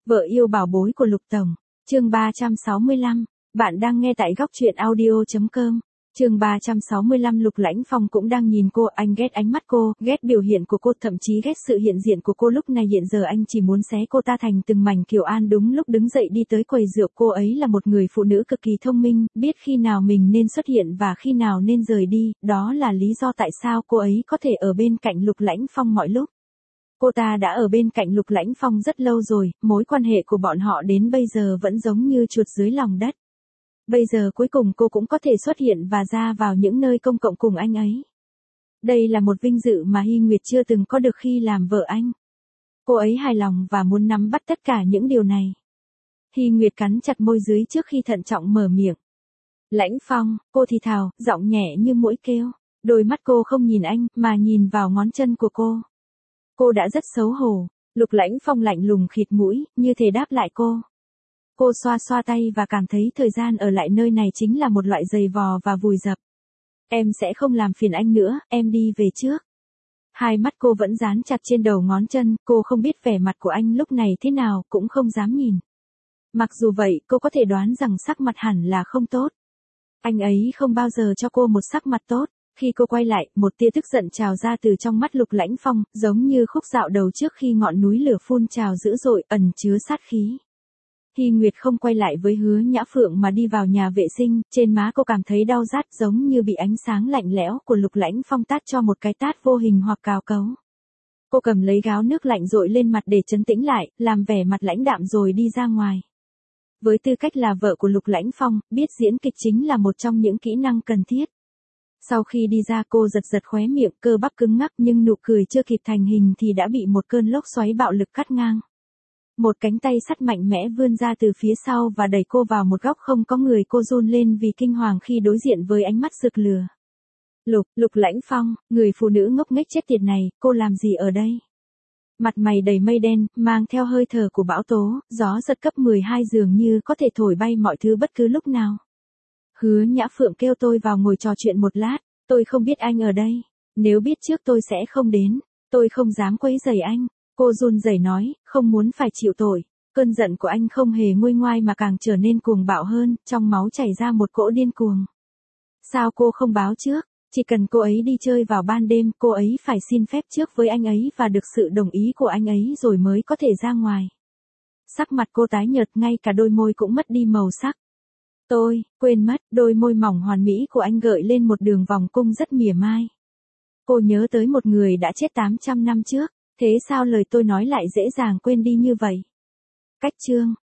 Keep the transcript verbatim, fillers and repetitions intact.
Vợ yêu bảo bối của Lục Tổng, chương ba trăm sáu mươi lăm, bạn đang nghe tại góc truyện audio chấm com. Chương ba trăm sáu mươi lăm Lục Lãnh Phong cũng đang nhìn cô, anh ghét ánh mắt cô, ghét biểu hiện của cô, thậm chí ghét sự hiện diện của cô lúc này. Hiện giờ anh chỉ muốn xé cô ta thành từng mảnh. Kiều An đúng lúc đứng dậy đi tới quầy rượu. Cô ấy là một người phụ nữ cực kỳ thông minh, biết khi nào mình nên xuất hiện và khi nào nên rời đi, đó là lý do tại sao cô ấy có thể ở bên cạnh Lục Lãnh Phong mọi lúc. Cô ta đã ở bên cạnh Lục Lãnh Phong rất lâu rồi, mối quan hệ của bọn họ đến bây giờ vẫn giống như chuột dưới lòng đất. Bây giờ cuối cùng cô cũng có thể xuất hiện và ra vào những nơi công cộng cùng anh ấy. Đây là một vinh dự mà Hy Nguyệt chưa từng có được khi làm vợ anh. Cô ấy hài lòng và muốn nắm bắt tất cả những điều này. Hy Nguyệt cắn chặt môi dưới trước khi thận trọng mở miệng. Lãnh Phong, cô thì thào, giọng nhẹ như muỗi kêu. Đôi mắt cô không nhìn anh, mà nhìn vào ngón chân của cô. Cô đã rất xấu hổ. Lục Lãnh Phong lạnh lùng khịt mũi, như thể đáp lại cô. Cô xoa xoa tay và cảm thấy thời gian ở lại nơi này chính là một loại giày vò và vùi dập. Em sẽ không làm phiền anh nữa, em đi về trước. Hai mắt cô vẫn dán chặt trên đầu ngón chân, cô không biết vẻ mặt của anh lúc này thế nào, cũng không dám nhìn. Mặc dù vậy, cô có thể đoán rằng sắc mặt hẳn là không tốt. Anh ấy không bao giờ cho cô một sắc mặt tốt. Khi cô quay lại, một tia tức giận trào ra từ trong mắt Lục Lãnh Phong, giống như khúc dạo đầu trước khi ngọn núi lửa phun trào dữ dội, ẩn chứa sát khí. Hy Nguyệt không quay lại với Hứa Nhã Phượng mà đi vào nhà vệ sinh, trên má cô cảm thấy đau rát giống như bị ánh sáng lạnh lẽo của Lục Lãnh Phong tát cho một cái tát vô hình hoặc cào cấu. Cô cầm lấy gáo nước lạnh dội lên mặt để trấn tĩnh lại, làm vẻ mặt lãnh đạm rồi đi ra ngoài. Với tư cách là vợ của Lục Lãnh Phong, biết diễn kịch chính là một trong những kỹ năng cần thiết. Sau khi đi ra cô giật giật khóe miệng, cơ bắp cứng ngắc nhưng nụ cười chưa kịp thành hình thì đã bị một cơn lốc xoáy bạo lực cắt ngang. Một cánh tay sắt mạnh mẽ vươn ra từ phía sau và đẩy cô vào một góc không có người. Cô run lên vì kinh hoàng khi đối diện với ánh mắt rực lửa. Lục, Lục Lãnh Phong, người phụ nữ ngốc nghếch chết tiệt này, cô làm gì ở đây? Mặt mày đầy mây đen, mang theo hơi thở của bão tố, gió giật cấp mười hai dường như có thể thổi bay mọi thứ bất cứ lúc nào. Hứa Nhã Phượng kêu tôi vào ngồi trò chuyện một lát, tôi không biết anh ở đây. Nếu biết trước tôi sẽ không đến, tôi không dám quấy rầy anh. Cô run rẩy nói, không muốn phải chịu tội. Cơn giận của anh không hề nguôi ngoai mà càng trở nên cuồng bạo hơn, trong máu chảy ra một cỗ điên cuồng. Sao cô không báo trước? Chỉ cần cô ấy đi chơi vào ban đêm, cô ấy phải xin phép trước với anh ấy và được sự đồng ý của anh ấy rồi mới có thể ra ngoài. Sắc mặt cô tái nhợt, ngay cả đôi môi cũng mất đi màu sắc. Tôi, quên mất, đôi môi mỏng hoàn mỹ của anh gợi lên một đường vòng cung rất mỉa mai. Cô nhớ tới một người đã chết tám trăm năm trước, thế sao lời tôi nói lại dễ dàng quên đi như vậy? Cách chương,